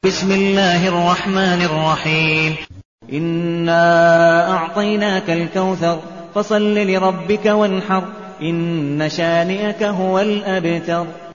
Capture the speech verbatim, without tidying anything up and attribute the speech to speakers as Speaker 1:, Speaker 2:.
Speaker 1: بسم الله الرحمن الرحيم إنا أعطيناك الكوثر فصل لربك وانحر إن شانئك هو الأبتر